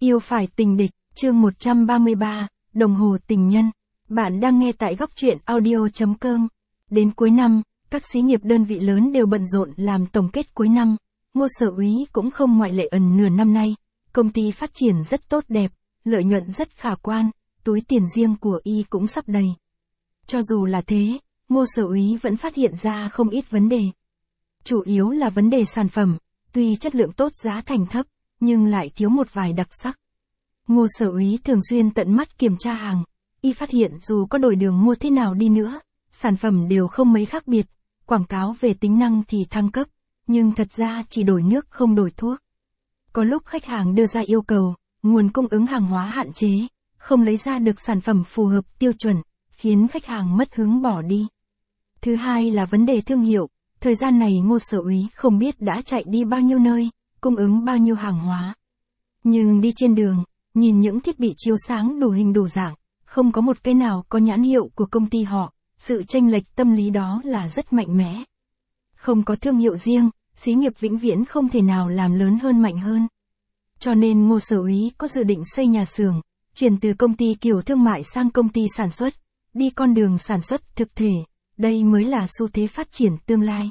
Yêu phải tình địch, chương 133, đồng hồ tình nhân. Bạn đang nghe tại góc truyện audio.com. Đến cuối năm, các xí nghiệp đơn vị lớn đều bận rộn làm tổng kết cuối năm. Ngô Sở Úy cũng không ngoại lệ. Nửa năm nay, công ty phát triển rất tốt đẹp, lợi nhuận rất khả quan, túi tiền riêng của y cũng sắp đầy. Cho dù là thế, Ngô Sở Úy vẫn phát hiện ra không ít vấn đề. Chủ yếu là vấn đề sản phẩm, tuy chất lượng tốt giá thành thấp, nhưng lại thiếu một vài đặc sắc. Ngô Sở Úy thường xuyên tận mắt kiểm tra hàng, y phát hiện dù có đổi đường mua thế nào đi nữa, sản phẩm đều không mấy khác biệt, quảng cáo về tính năng thì thăng cấp, nhưng thật ra chỉ đổi nước không đổi thuốc. Có lúc khách hàng đưa ra yêu cầu, nguồn cung ứng hàng hóa hạn chế, không lấy ra được sản phẩm phù hợp tiêu chuẩn, khiến khách hàng mất hứng bỏ đi. Thứ hai là vấn đề thương hiệu, thời gian này Ngô Sở Úy không biết đã chạy đi bao nhiêu nơi, cung ứng bao nhiêu hàng hóa. Nhưng đi trên đường, nhìn những thiết bị chiếu sáng đủ hình đủ dạng, không có một cái nào có nhãn hiệu của công ty họ, sự chênh lệch tâm lý đó là rất mạnh mẽ. Không có thương hiệu riêng, xí nghiệp vĩnh viễn không thể nào làm lớn hơn mạnh hơn. Cho nên Ngô Sở Úy có dự định xây nhà xưởng, chuyển từ công ty kiểu thương mại sang công ty sản xuất, đi con đường sản xuất thực thể, đây mới là xu thế phát triển tương lai.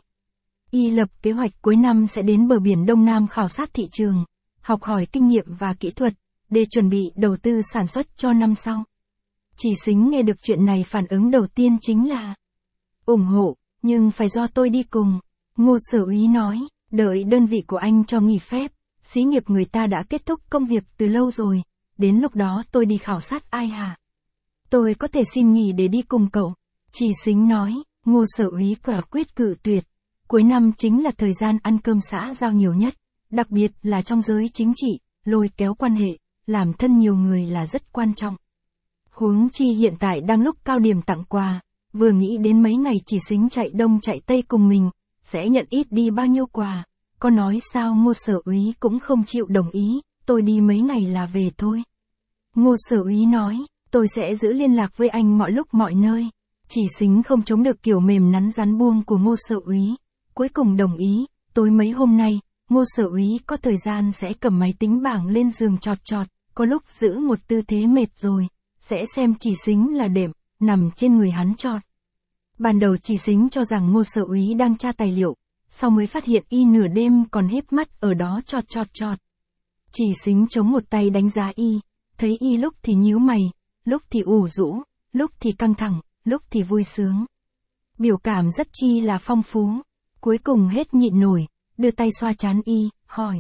Y lập kế hoạch cuối năm sẽ đến bờ biển Đông Nam khảo sát thị trường, học hỏi kinh nghiệm và kỹ thuật, để chuẩn bị đầu tư sản xuất cho năm sau. Chỉ Xính nghe được chuyện này phản ứng đầu tiên chính là ủng hộ, nhưng phải do tôi đi cùng. Ngô Sở Úy nói, đợi đơn vị của anh cho nghỉ phép, xí nghiệp người ta đã kết thúc công việc từ lâu rồi, đến lúc đó tôi đi khảo sát ai hả? Tôi có thể xin nghỉ để đi cùng cậu. Chỉ Xính nói, Ngô Sở Úy quả quyết cự tuyệt. Cuối năm chính là thời gian ăn cơm xã giao nhiều nhất, đặc biệt là trong giới chính trị, lôi kéo quan hệ, làm thân nhiều người là rất quan trọng. Huống chi hiện tại đang lúc cao điểm tặng quà, vừa nghĩ đến mấy ngày Chỉ Xính chạy đông chạy tây cùng mình, sẽ nhận ít đi bao nhiêu quà, có nói sao Ngô Sở Úy cũng không chịu đồng ý, tôi đi mấy ngày là về thôi. Ngô Sở Úy nói, tôi sẽ giữ liên lạc với anh mọi lúc mọi nơi. Chỉ Xính không chống được kiểu mềm nắn rắn buông của Ngô Sở Úy, cuối cùng đồng ý. Tối mấy hôm nay, Ngô Sở Úy có thời gian sẽ cầm máy tính bảng lên giường chọt chọt, có lúc giữ một tư thế mệt rồi, sẽ xem Chỉ Xính là đệm, nằm trên người hắn chọt. Ban đầu Chỉ Xính cho rằng Ngô Sở Úy đang tra tài liệu, sau mới phát hiện y nửa đêm còn híp mắt ở đó chọt chọt chọt. Chỉ Xính chống một tay đánh giá y, thấy y lúc thì nhíu mày, lúc thì ủ rũ, lúc thì căng thẳng, lúc thì vui sướng. Biểu cảm rất chi là phong phú. Cuối cùng hết nhịn nổi, đưa tay xoa trán y, hỏi.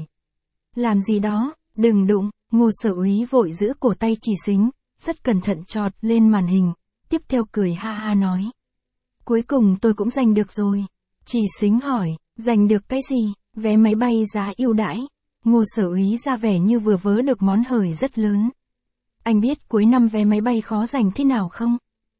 Làm gì đó, đừng đụng. Ngô Sở Úy vội giữ cổ tay Chỉ Xính, rất cẩn thận chọt lên màn hình, tiếp theo cười ha ha nói. Cuối cùng tôi cũng giành được rồi. Chỉ Xính hỏi, giành được cái gì? Vé máy bay giá ưu đãi. Ngô Sở Úy ra vẻ như vừa vớ được món hời rất lớn. Anh biết cuối năm vé máy bay khó giành thế nào không?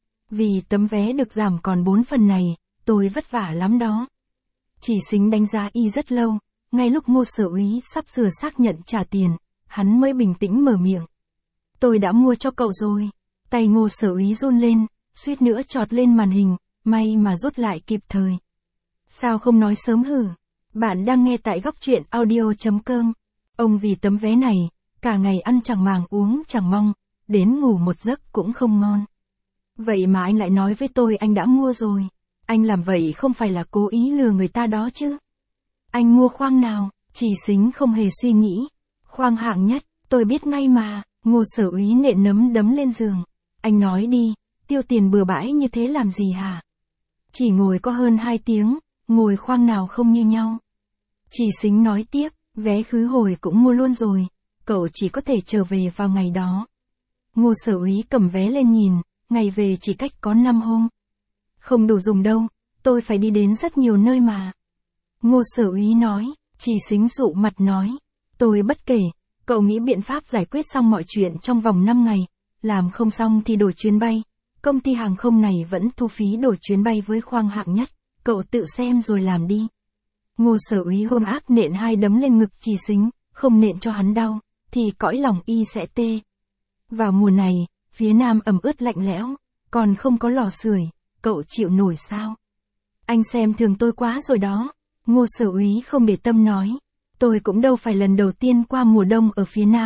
Vì tấm vé được giảm còn 4 phần này, tôi vất vả lắm đó. Chỉ Xính đánh giá y rất lâu, ngay lúc Ngô Sở Úy sắp sửa xác nhận trả tiền, hắn mới bình tĩnh mở miệng. Tôi đã mua cho cậu rồi. Tay Ngô Sở Úy run lên, suýt nữa chọt lên màn hình, may mà rút lại kịp thời. Sao không nói sớm hử? Bạn đang nghe tại góc truyện audio.com. Ông vì tấm vé này, cả ngày ăn chẳng màng uống chẳng mong, đến ngủ một giấc cũng không ngon. Vậy mà anh lại nói với tôi anh đã mua rồi. Anh làm vậy không phải là cố ý lừa người ta đó chứ? Anh mua khoang nào? Chỉ Xính không hề suy nghĩ. Khoang hạng nhất, tôi biết ngay mà. Ngô Sở Úy nện nấm đấm lên giường. Anh nói đi, tiêu tiền bừa bãi như thế làm gì hả? Chỉ ngồi có hơn 2 tiếng, ngồi khoang nào không như nhau. Chỉ Xính nói tiếp, vé khứ hồi cũng mua luôn rồi, cậu chỉ có thể trở về vào ngày đó. Ngô Sở Úy cầm vé lên nhìn, ngày về chỉ cách có 5 hôm. Không đủ dùng đâu, tôi phải đi đến rất nhiều nơi mà. Ngô Sở Úy nói. Chỉ Xính sụ mặt nói, tôi bất kể, cậu nghĩ biện pháp giải quyết xong mọi chuyện trong vòng 5 ngày, làm không xong thì đổi chuyến bay. Công ty hàng không này vẫn thu phí đổi chuyến bay với khoang hạng nhất, cậu tự xem rồi làm đi. Ngô Sở Úy hung ác nện 2 đấm lên ngực Chỉ Xính, không nện cho hắn đau, thì cõi lòng y sẽ tê. Vào mùa này, phía Nam ẩm ướt lạnh lẽo, còn không có lò sưởi, cậu chịu nổi sao? Anh xem thường tôi quá rồi đó. Ngô Sở Úy không để tâm nói. Tôi cũng đâu phải lần đầu tiên qua mùa đông ở phía Nam,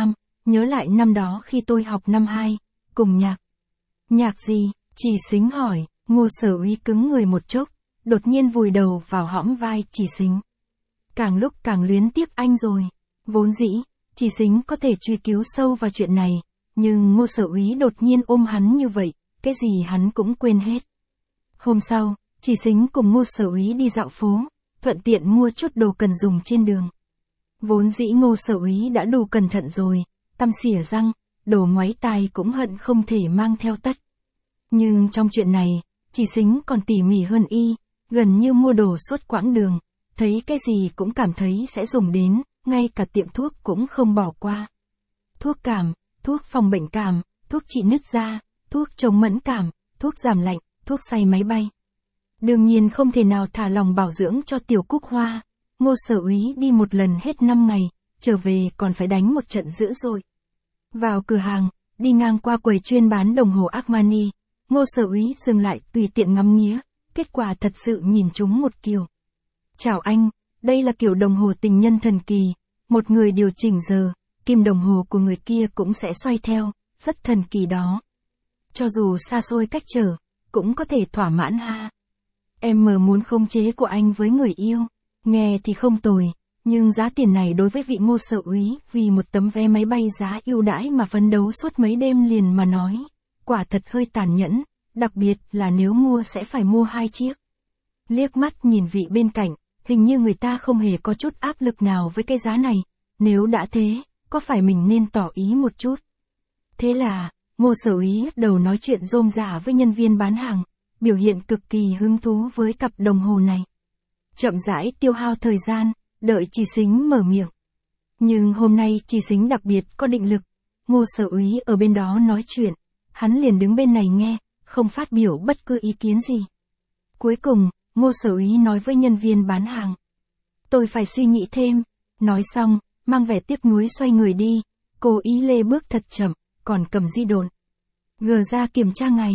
nhớ lại năm đó khi tôi học năm 2, cùng nhạc. Nhạc gì? Chỉ Xính hỏi, Ngô Sở Úy cứng người một chốc, đột nhiên vùi đầu vào hõm vai Chỉ Xính. Càng lúc càng luyến tiếc anh rồi. Vốn dĩ, Chỉ Xính có thể truy cứu sâu vào chuyện này, nhưng Ngô Sở Úy đột nhiên ôm hắn như vậy, cái gì hắn cũng quên hết. Hôm sau, Chỉ Xính cùng Ngô Sở Úy đi dạo phố, thuận tiện mua chút đồ cần dùng trên đường. Vốn dĩ Ngô Sở Úy đã đủ cẩn thận rồi, tăm xỉa răng, đồ ngoáy tai cũng hận không thể mang theo tất. Nhưng trong chuyện này, Chỉ Xính còn tỉ mỉ hơn y, gần như mua đồ suốt quãng đường, thấy cái gì cũng cảm thấy sẽ dùng đến, ngay cả tiệm thuốc cũng không bỏ qua. Thuốc cảm, thuốc phòng bệnh cảm, thuốc trị nứt da, thuốc chống mẫn cảm, thuốc giảm lạnh, thuốc say máy bay. Đương nhiên không thể nào thả lòng bảo dưỡng cho Tiểu Cúc Hoa. Ngô Sở Úy đi một lần hết 5 ngày, trở về còn phải đánh một trận dữ dội. Vào cửa hàng, đi ngang qua quầy chuyên bán đồng hồ Armani, Ngô Sở Úy dừng lại tùy tiện ngắm nghía, kết quả thật sự nhìn trúng một kiểu. Chào anh, đây là kiểu đồng hồ tình nhân thần kỳ, một người điều chỉnh giờ, kim đồng hồ của người kia cũng sẽ xoay theo, rất thần kỳ đó. Cho dù xa xôi cách trở, cũng có thể thỏa mãn ha. Em muốn khống chế của anh với người yêu, nghe thì không tồi, nhưng giá tiền này đối với vị Ngô Sở Úy vì một tấm vé máy bay giá ưu đãi mà phấn đấu suốt mấy đêm liền mà nói, quả thật hơi tàn nhẫn, đặc biệt là nếu mua sẽ phải mua 2 chiếc. Liếc mắt nhìn vị bên cạnh, hình như người ta không hề có chút áp lực nào với cái giá này, nếu đã thế, có phải mình nên tỏ ý một chút. Thế là, Ngô Sở Úy bắt đầu nói chuyện rôm rả với nhân viên bán hàng, biểu hiện cực kỳ hứng thú với cặp đồng hồ này. Chậm rãi tiêu hao thời gian, đợi Chỉ Xính mở miệng. Nhưng hôm nay Chỉ Xính đặc biệt có định lực, Ngô Sở Úy ở bên đó nói chuyện, hắn liền đứng bên này nghe, không phát biểu bất cứ ý kiến gì. Cuối cùng, Ngô Sở Úy nói với nhân viên bán hàng. Tôi phải suy nghĩ thêm. Nói xong, mang vẻ tiếc nuối xoay người đi, cô ý lê bước thật chậm, còn cầm di độn. Gờ ra kiểm tra ngày.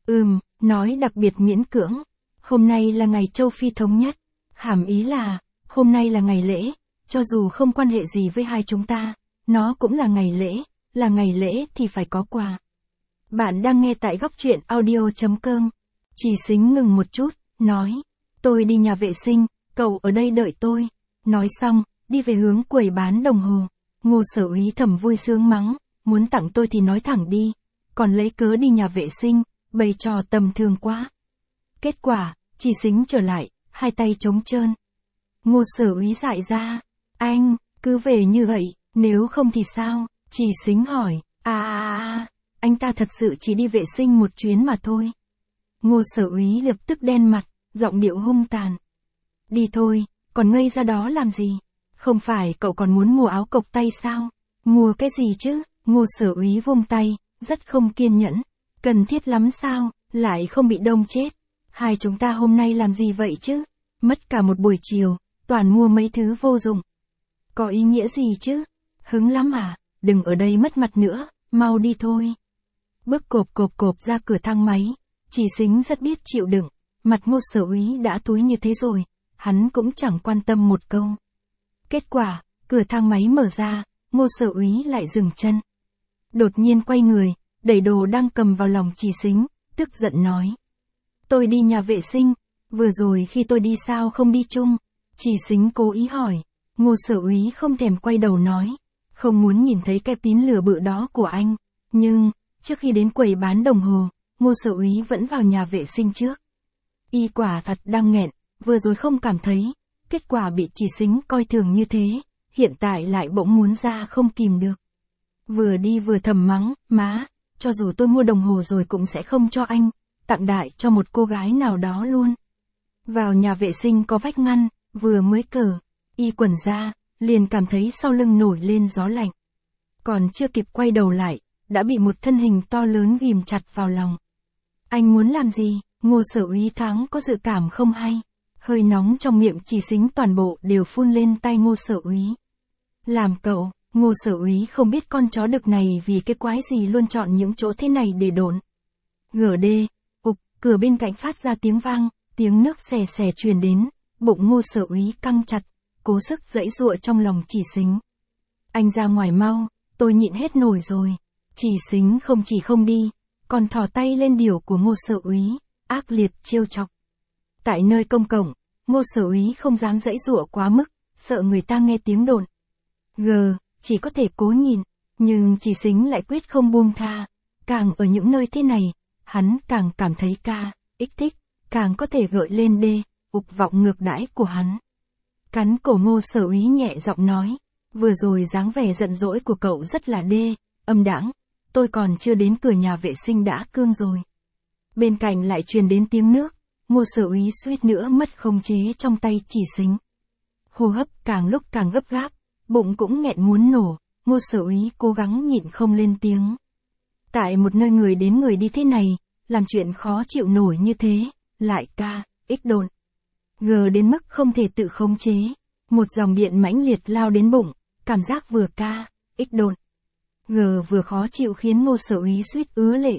Nói đặc biệt miễn cưỡng. Hôm nay là ngày châu Phi thống nhất. Hàm ý là, hôm nay là ngày lễ, cho dù không quan hệ gì với hai chúng ta, nó cũng là ngày lễ thì phải có quà. Bạn đang nghe tại góc truyện audio.com. Chỉ Xính ngừng một chút, nói, tôi đi nhà vệ sinh, cậu ở đây đợi tôi. Nói xong, đi về hướng quầy bán đồng hồ. Ngô Sở Úy thầm vui sướng mắng, muốn tặng tôi thì nói thẳng đi, còn lấy cớ đi nhà vệ sinh, bày trò tầm thường quá. Kết quả, Chỉ Xính trở lại, hai tay trống trơn. Ngô Sở Úy dại ra, anh, cứ về như vậy, nếu không thì sao? Chỉ Xính hỏi, anh ta thật sự chỉ đi vệ sinh một chuyến mà thôi. Ngô Sở Úy lập tức đen mặt, giọng điệu hung tàn. Đi thôi, còn ngây ra đó làm gì? Không phải cậu còn muốn mua áo cộc tay sao? Mua cái gì chứ? Ngô Sở Úy vung tay, rất không kiên nhẫn. Cần thiết lắm sao, lại không bị đông chết. Hai chúng ta hôm nay làm gì vậy chứ? Mất cả một buổi chiều, toàn mua mấy thứ vô dụng. Có ý nghĩa gì chứ? Hứng lắm à? Đừng ở đây mất mặt nữa, mau đi thôi. Bước cộp ra cửa thang máy. Chỉ Xính rất biết chịu đựng, mặt Ngô Sở Úy đã túi như thế rồi, hắn cũng chẳng quan tâm một câu. Kết quả, cửa thang máy mở ra, Ngô Sở Úy lại dừng chân. Đột nhiên quay người, đẩy đồ đang cầm vào lòng Chỉ Xính, tức giận nói. Tôi đi nhà vệ sinh, vừa rồi khi tôi đi sao không đi chung? Chỉ Xính cố ý hỏi, Ngô Sở Úy không thèm quay đầu nói, không muốn nhìn thấy cái pín lửa bự đó của anh. Nhưng, trước khi đến quầy bán đồng hồ, Ngô Sở Úy vẫn vào nhà vệ sinh trước. Y quả thật đang nghẹn, vừa rồi không cảm thấy, kết quả bị Chỉ Xính coi thường như thế, hiện tại lại bỗng muốn ra không kìm được. Vừa đi vừa thầm mắng, má, cho dù tôi mua đồng hồ rồi cũng sẽ không cho anh, tặng đại cho một cô gái nào đó luôn. Vào nhà vệ sinh có vách ngăn, vừa mới cởi y quần ra, liền cảm thấy sau lưng nổi lên gió lạnh. Còn chưa kịp quay đầu lại, đã bị một thân hình to lớn ghìm chặt vào lòng. Anh muốn làm gì? Ngô Sở Úy thoáng có dự cảm không hay. Hơi nóng trong miệng Chỉ Xính toàn bộ đều phun lên tay Ngô Sở Úy. Làm cậu, Ngô Sở Úy không biết con chó đực này vì cái quái gì luôn chọn những chỗ thế này để độn. GD, cửa bên cạnh phát ra tiếng vang, tiếng nước xè xè truyền đến, bụng Ngô Sở Úy căng chặt, cố sức giãy giụa trong lòng Chỉ Xính. Anh ra ngoài mau, tôi nhịn hết nổi rồi. Chỉ Xính không chỉ không đi, còn thò tay lên điều của Ngô Sở Úy, ác liệt trêu chọc. Tại nơi công cộng, Ngô Sở Úy không dám giãy giụa quá mức, sợ người ta nghe tiếng đồn. Chỉ có thể cố nhìn, nhưng Chỉ Xính lại quyết không buông tha. Càng ở những nơi thế này, hắn càng cảm thấy thích, càng có thể gợi lên ục vọng ngược đãi của hắn. Cắn cổ Ngô Sở Úy nhẹ giọng nói, vừa rồi dáng vẻ giận dỗi của cậu rất là âm đãng, tôi còn chưa đến cửa nhà vệ sinh đã cương rồi. Bên cạnh lại truyền đến tiếng nước, Ngô Sở Úy suýt nữa mất khống chế trong tay Chỉ Xính. Hô hấp càng lúc càng gấp gáp, bụng cũng nghẹn muốn nổ, Ngô Sở Úy cố gắng nhịn không lên tiếng. Tại một nơi người đến người đi thế này, làm chuyện khó chịu nổi như thế, lại đột. Đến mức không thể tự khống chế, một dòng điện mãnh liệt lao đến bụng, cảm giác vừa đột. Vừa khó chịu khiến Ngô Sở Úy suýt ứa lệ,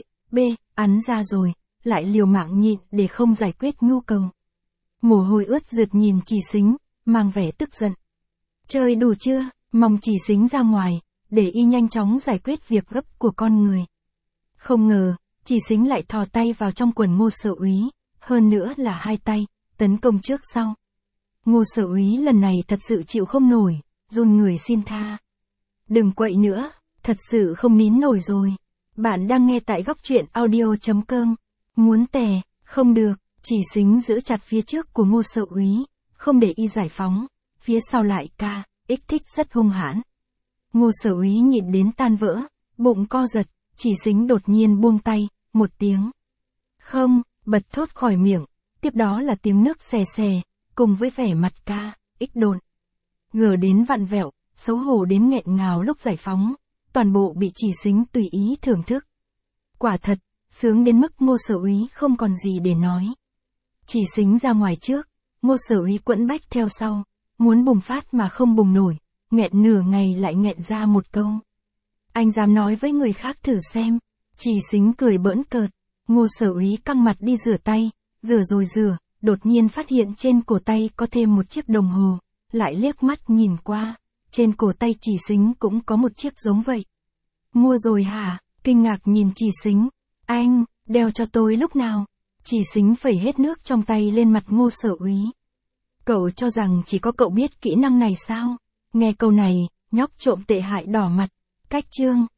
ắn ra rồi, lại liều mạng nhịn để không giải quyết nhu cầu. Mồ hôi ướt rượt nhìn Chỉ Xính, mang vẻ tức giận. Chơi đủ chưa, mong Chỉ Xính ra ngoài, để y nhanh chóng giải quyết việc gấp của con người. Không ngờ, Chỉ Xính lại thò tay vào trong quần Ngô Sở Úy, hơn nữa là hai tay, tấn công trước sau. Ngô Sở Úy lần này thật sự chịu không nổi, run người xin tha. Đừng quậy nữa, thật sự không nín nổi rồi. Bạn đang nghe tại góc truyện audio.com. Muốn tè, không được, Chỉ Xính giữ chặt phía trước của Ngô Sở Úy, không để y giải phóng, phía sau lại thích rất hung hãn. Ngô Sở Úy nhịn đến tan vỡ, bụng co giật, Chỉ Xính đột nhiên buông tay, một tiếng. Không, bật thốt khỏi miệng, tiếp đó là tiếng nước xè xè, cùng với vẻ mặt đột. Đến vặn vẹo, xấu hổ đến nghẹn ngào lúc giải phóng, toàn bộ bị Chỉ Xính tùy ý thưởng thức. Quả thật, sướng đến mức Ngô Sở Úy không còn gì để nói. Chỉ Xính ra ngoài trước, Ngô Sở Úy quẫn bách theo sau, muốn bùng phát mà không bùng nổi, nghẹn nửa ngày lại nghẹn ra một câu. Anh dám nói với người khác thử xem. Chỉ Xính cười bỡn cợt. Ngô Sở Úy căng mặt đi rửa tay, rửa rồi rửa, đột nhiên phát hiện trên cổ tay có thêm một chiếc đồng hồ, lại liếc mắt nhìn qua, trên cổ tay Chỉ Xính cũng có một chiếc giống vậy. Mua rồi hả? Kinh ngạc nhìn Chỉ Xính. Anh, đeo cho tôi lúc nào? Chỉ Xính phẩy hết nước trong tay lên mặt Ngô Sở Úy. Cậu cho rằng chỉ có cậu biết kỹ năng này sao? Nghe câu này, nhóc trộm tệ hại đỏ mặt. Cách chương